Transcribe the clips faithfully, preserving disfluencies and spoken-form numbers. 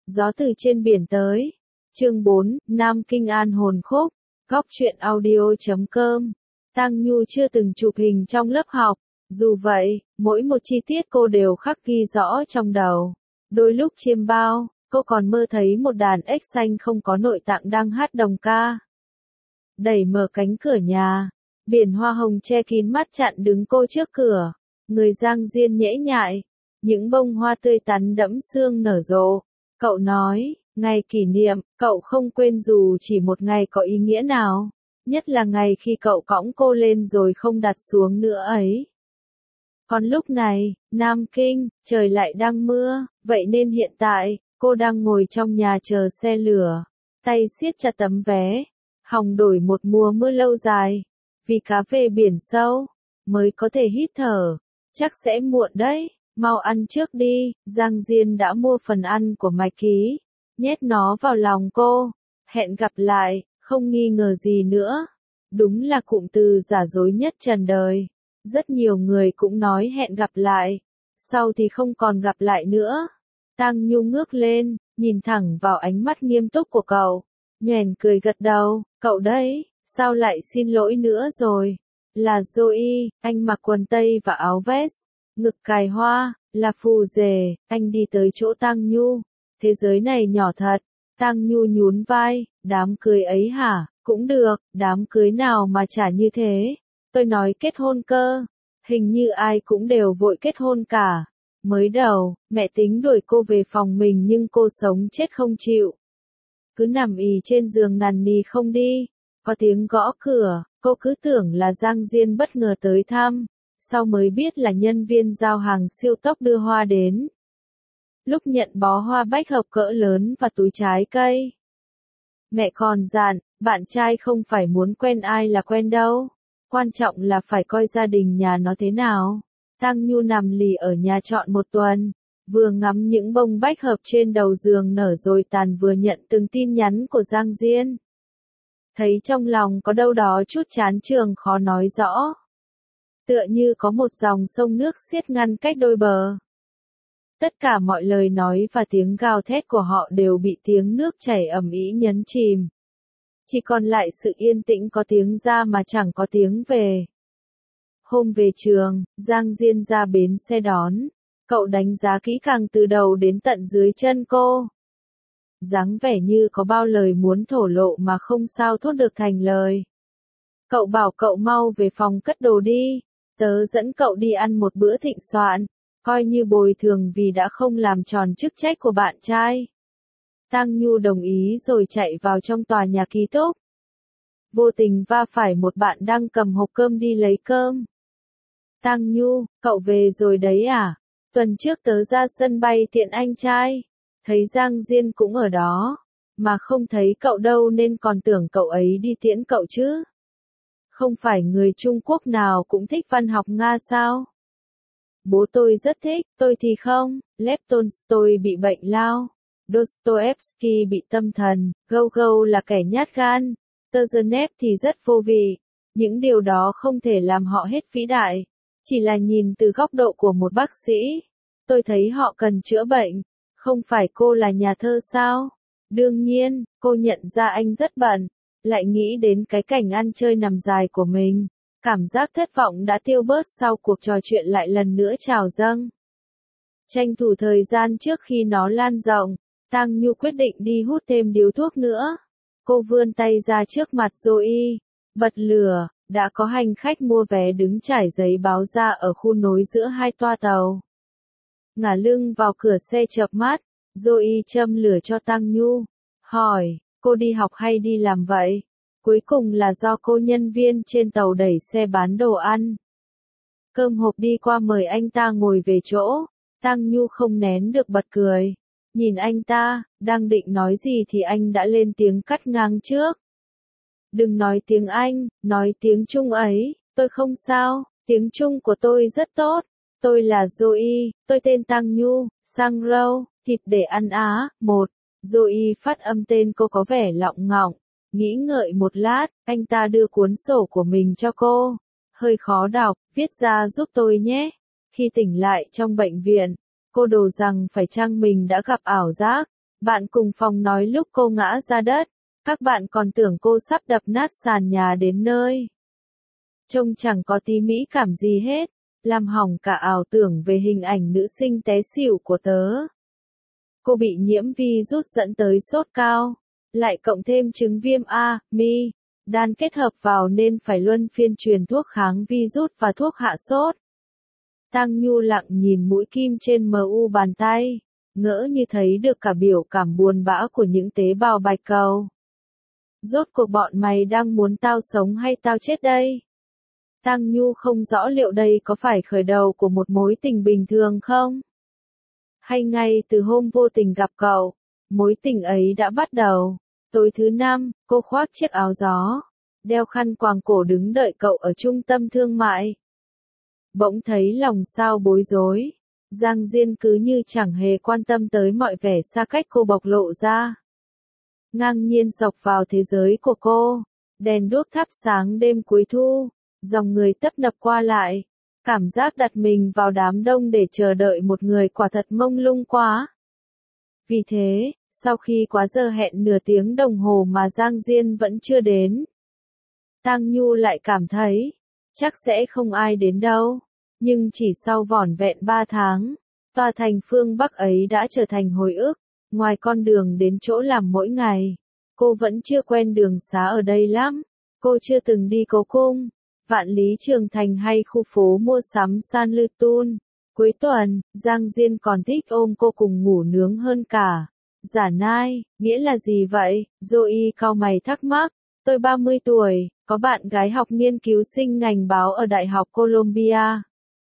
Gió từ trên biển tới. Chương bốn, Nam Kinh An hồn khúc. Góc truyện audio chấm com. Tang Nhu chưa từng chụp hình trong lớp học. Dù vậy, mỗi một chi tiết cô đều khắc ghi rõ trong đầu. Đôi lúc chiêm bao, cô còn mơ thấy một đàn ếch xanh không có nội tạng đang hát đồng ca. Đẩy mở cánh cửa nhà, biển hoa hồng che kín mắt chặn đứng cô trước cửa. Người Giang Diên nhễ nhại, những bông hoa tươi tắn đẫm sương nở rộ. Cậu nói, ngày kỷ niệm, cậu không quên dù chỉ một ngày có ý nghĩa nào, nhất là ngày khi cậu cõng cô lên rồi không đặt xuống nữa ấy. Còn lúc này, Nam Kinh, trời lại đang mưa, vậy nên hiện tại, cô đang ngồi trong nhà chờ xe lửa, tay siết chặt tấm vé, hòng đổi một mùa mưa lâu dài, vì cá về biển sâu, mới có thể hít thở, chắc sẽ muộn đấy, mau ăn trước đi. Giang Diên đã mua phần ăn của Mạch Ký, nhét nó vào lòng cô, hẹn gặp lại, không nghi ngờ gì nữa, đúng là cụm từ giả dối nhất trần đời. Rất nhiều người cũng nói hẹn gặp lại, sau thì không còn gặp lại nữa. Tang Nhu ngước lên, nhìn thẳng vào ánh mắt nghiêm túc của cậu, nhoẻn cười gật đầu, cậu đấy, sao lại xin lỗi nữa rồi? Là Zoe, anh mặc quần tây và áo vest, ngực cài hoa, là phù rể, anh đi tới chỗ Tang Nhu, thế giới này nhỏ thật. Tang Nhu nhún vai, đám cưới ấy hả, cũng được, đám cưới nào mà chả như thế. Tôi nói kết hôn cơ, hình như ai cũng đều vội kết hôn cả. Mới đầu, mẹ tính đuổi cô về phòng mình nhưng cô sống chết không chịu. Cứ nằm ì trên giường nằn nì không đi. Có tiếng gõ cửa, cô cứ tưởng là Giang Diên bất ngờ tới thăm, sau mới biết là nhân viên giao hàng siêu tốc đưa hoa đến. Lúc nhận bó hoa bách hợp cỡ lớn và túi trái cây, mẹ còn dặn, bạn trai không phải muốn quen ai là quen đâu. Quan trọng là phải coi gia đình nhà nó thế nào. Tang Nhu nằm lì ở nhà trọn một tuần, vừa ngắm những bông bách hợp trên đầu giường nở rồi tàn vừa nhận từng tin nhắn của Giang Diên. Thấy trong lòng có đâu đó chút chán chường khó nói rõ. Tựa như có một dòng sông nước xiết ngăn cách đôi bờ. Tất cả mọi lời nói và tiếng gào thét của họ đều bị tiếng nước chảy ầm ĩ nhấn chìm. Chỉ còn lại sự yên tĩnh có tiếng ra mà chẳng có tiếng về. Hôm về trường, Giang Diên ra bến xe đón. Cậu đánh giá kỹ càng từ đầu đến tận dưới chân cô. Dáng vẻ như có bao lời muốn thổ lộ mà không sao thốt được thành lời. Cậu bảo cậu mau về phòng cất đồ đi. Tớ dẫn cậu đi ăn một bữa thịnh soạn, coi như bồi thường vì đã không làm tròn chức trách của bạn trai. Tang Nhu đồng ý rồi chạy vào trong tòa nhà ký túc. Vô tình va phải một bạn đang cầm hộp cơm đi lấy cơm. Tang Nhu, cậu về rồi đấy à? Tuần trước tớ ra sân bay tiện anh trai. Thấy Giang Diên cũng ở đó. Mà không thấy cậu đâu nên còn tưởng cậu ấy đi tiễn cậu chứ. Không phải người Trung Quốc nào cũng thích văn học Nga sao? Bố tôi rất thích, tôi thì không. Lev Tolstoy bị bệnh lao. Dostoevsky bị tâm thần, Gogol là kẻ nhát gan, Turgenev thì rất vô vị. Những điều đó không thể làm họ hết vĩ đại. Chỉ là nhìn từ góc độ của một bác sĩ. Tôi thấy họ cần chữa bệnh. Không phải cô là nhà thơ sao? Đương nhiên, cô nhận ra anh rất bận. Lại nghĩ đến cái cảnh ăn chơi nằm dài của mình. Cảm giác thất vọng đã tiêu bớt sau cuộc trò chuyện lại lần nữa trào dâng. Tranh thủ thời gian trước khi nó lan rộng, Tang Nhu quyết định đi hút thêm điếu thuốc nữa. Cô vươn tay ra trước mặt Zoe, bật lửa, đã có hành khách mua vé đứng trải giấy báo ra ở khu nối giữa hai toa tàu. Ngả lưng vào cửa xe chợp mắt, Zoe châm lửa cho Tang Nhu, hỏi, cô đi học hay đi làm vậy? Cuối cùng là do cô nhân viên trên tàu đẩy xe bán đồ ăn. Cơm hộp đi qua mời anh ta ngồi về chỗ, Tang Nhu không nén được bật cười. Nhìn anh ta, đang định nói gì thì anh đã lên tiếng cắt ngang trước. Đừng nói tiếng Anh, nói tiếng Trung ấy, tôi không sao, tiếng Trung của tôi rất tốt. Tôi là Zoe, tôi tên Tang Nhu, sang râu, thịt để ăn á, một. Zoe phát âm tên cô có vẻ lọng ngọng, nghĩ ngợi một lát, anh ta đưa cuốn sổ của mình cho cô. Hơi khó đọc, viết ra giúp tôi nhé. Khi tỉnh lại trong bệnh viện, cô đồ rằng phải chăng mình đã gặp ảo giác, Bạn cùng phòng nói lúc cô ngã ra đất, các bạn còn tưởng cô sắp đập nát sàn nhà đến nơi. Trông chẳng có tí mỹ cảm gì hết, làm hỏng cả ảo tưởng về hình ảnh nữ sinh té xỉu của tớ. Cô bị nhiễm virus dẫn tới sốt cao, lại cộng thêm chứng viêm A, mi, đan kết hợp vào nên phải luân phiên truyền thuốc kháng virus và thuốc hạ sốt. Tang Nhu lặng nhìn mũi kim trên em u bàn tay, ngỡ như thấy được cả biểu cảm buồn bã của những tế bào bạch cầu. Rốt cuộc bọn mày đang muốn tao sống hay tao chết đây? Tang Nhu không rõ liệu đây có phải khởi đầu của một mối tình bình thường không? Hay ngay từ hôm vô tình gặp cậu, mối tình ấy đã bắt đầu. Tối thứ năm, cô khoác chiếc áo gió, đeo khăn quàng cổ đứng đợi cậu ở trung tâm thương mại. Bỗng thấy lòng sao bối rối, Giang Diên cứ như chẳng hề quan tâm tới mọi vẻ xa cách cô bộc lộ ra. Ngang nhiên dọc vào thế giới của cô, đèn đuốc thắp sáng đêm cuối thu, dòng người tấp nập qua lại, cảm giác đặt mình vào đám đông để chờ đợi một người quả thật mông lung quá. Vì thế, sau khi quá giờ hẹn nửa tiếng đồng hồ mà Giang Diên vẫn chưa đến, Tang Nhu lại cảm thấy, chắc sẽ không ai đến đâu. Nhưng chỉ sau vỏn vẹn ba tháng, tòa thành phương Bắc ấy đã trở thành hồi ức. Ngoài con đường đến chỗ làm mỗi ngày, cô vẫn chưa quen đường xá ở đây lắm. Cô chưa từng đi Cố Cung, Vạn Lý Trường Thành hay khu phố mua sắm San Lư Tun. Cuối tuần, Giang Diên còn thích ôm cô cùng ngủ nướng hơn cả. Giả nai, nghĩa là gì vậy? Zoe cau mày thắc mắc. Tôi ba mươi tuổi, có bạn gái học nghiên cứu sinh ngành báo ở Đại học Columbia.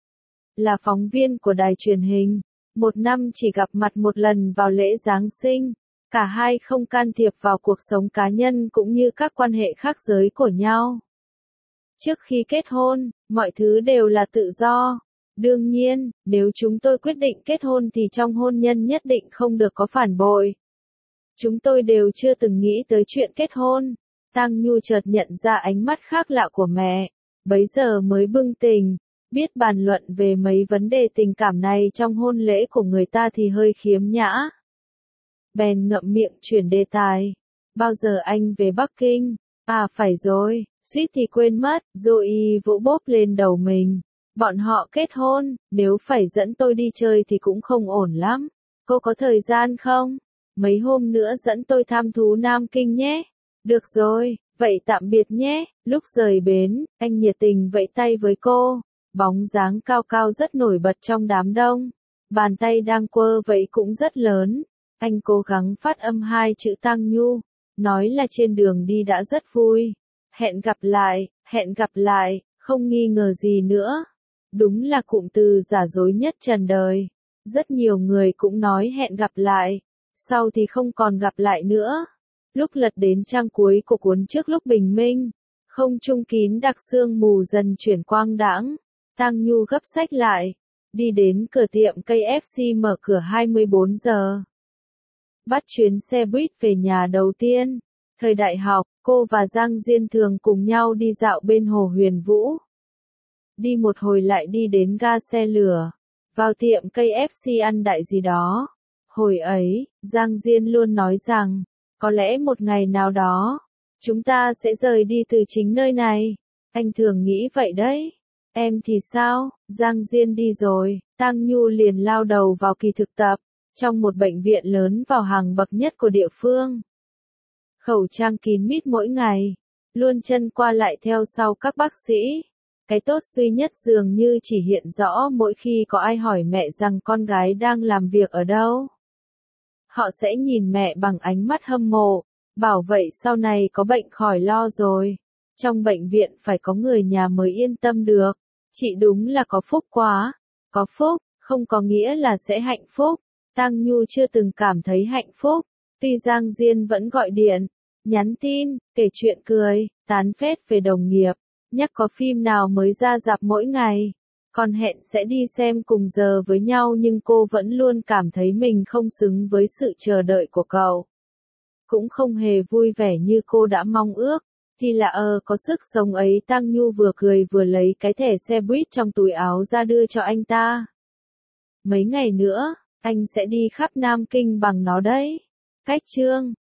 Là phóng viên của đài truyền hình. Một năm chỉ gặp mặt một lần vào lễ Giáng sinh. Cả hai không can thiệp vào cuộc sống cá nhân cũng như các quan hệ khác giới của nhau. Trước khi kết hôn, mọi thứ đều là tự do. Đương nhiên, nếu chúng tôi quyết định kết hôn thì trong hôn nhân nhất định không được có phản bội. Chúng tôi đều chưa từng nghĩ tới chuyện kết hôn. Tang Nhu chợt nhận ra ánh mắt khác lạ của mẹ, bấy giờ mới bừng tỉnh, biết bàn luận về mấy vấn đề tình cảm này trong hôn lễ của người ta thì hơi khiếm nhã. Bèn ngậm miệng chuyển đề tài. Bao giờ anh về Bắc Kinh? À phải rồi, suýt thì quên mất, Zoe vỗ bốp lên đầu mình. Bọn họ kết hôn, nếu phải dẫn tôi đi chơi thì cũng không ổn lắm. Cô có thời gian không? Mấy hôm nữa dẫn tôi thăm thú Nam Kinh nhé. Được rồi, vậy tạm biệt nhé. Lúc rời bến, anh nhiệt tình vẫy tay với cô. Bóng dáng cao cao rất nổi bật trong đám đông. Bàn tay đang quơ vẫy cũng rất lớn. Anh cố gắng phát âm hai chữ Tang Nhu, nói là trên đường đi đã rất vui. Hẹn gặp lại, hẹn gặp lại, không nghi ngờ gì nữa. Đúng là cụm từ giả dối nhất trần đời. Rất nhiều người cũng nói hẹn gặp lại, sau thì không còn gặp lại nữa. Lúc lật đến trang cuối của cuốn trước lúc bình minh, không trung kín đặc sương mù dần chuyển quang đãng. Tang Nhu gấp sách lại, đi đến cửa tiệm cây ép xê mở cửa hai mươi bốn giờ. Bắt chuyến xe buýt về nhà đầu tiên. Thời đại học, cô và Giang Diên thường cùng nhau đi dạo bên hồ Huyền Vũ. Đi một hồi lại đi đến ga xe lửa, vào tiệm cây ép xê ăn đại gì đó. Hồi ấy, Giang Diên luôn nói rằng, có lẽ một ngày nào đó, chúng ta sẽ rời đi từ chính nơi này. Anh thường nghĩ vậy đấy. Em thì sao? Giang Diên đi rồi, Tang Nhu liền lao đầu vào kỳ thực tập, trong một bệnh viện lớn vào hàng bậc nhất của địa phương. Khẩu trang kín mít mỗi ngày, luôn chân qua lại theo sau các bác sĩ. Cái tốt duy nhất dường như chỉ hiện rõ mỗi khi có ai hỏi mẹ rằng con gái đang làm việc ở đâu. Họ sẽ nhìn mẹ bằng ánh mắt hâm mộ, bảo vậy sau này có bệnh khỏi lo rồi. Trong bệnh viện phải có người nhà mới yên tâm được. Chị đúng là có phúc quá. Có phúc, không có nghĩa là sẽ hạnh phúc. Tang Nhu chưa từng cảm thấy hạnh phúc. Tuy Giang Diên vẫn gọi điện, nhắn tin, kể chuyện cười, tán phét về đồng nghiệp, nhắc có phim nào mới ra rạp mỗi ngày. Còn hẹn sẽ đi xem cùng giờ với nhau nhưng cô vẫn luôn cảm thấy mình không xứng với sự chờ đợi của cậu. Cũng không hề vui vẻ như cô đã mong ước. Thì là ờ có sức sống ấy. Tang Nhu vừa cười vừa lấy cái thẻ xe buýt trong túi áo ra đưa cho anh ta. Mấy ngày nữa, anh sẽ đi khắp Nam Kinh bằng nó đấy. Cách chương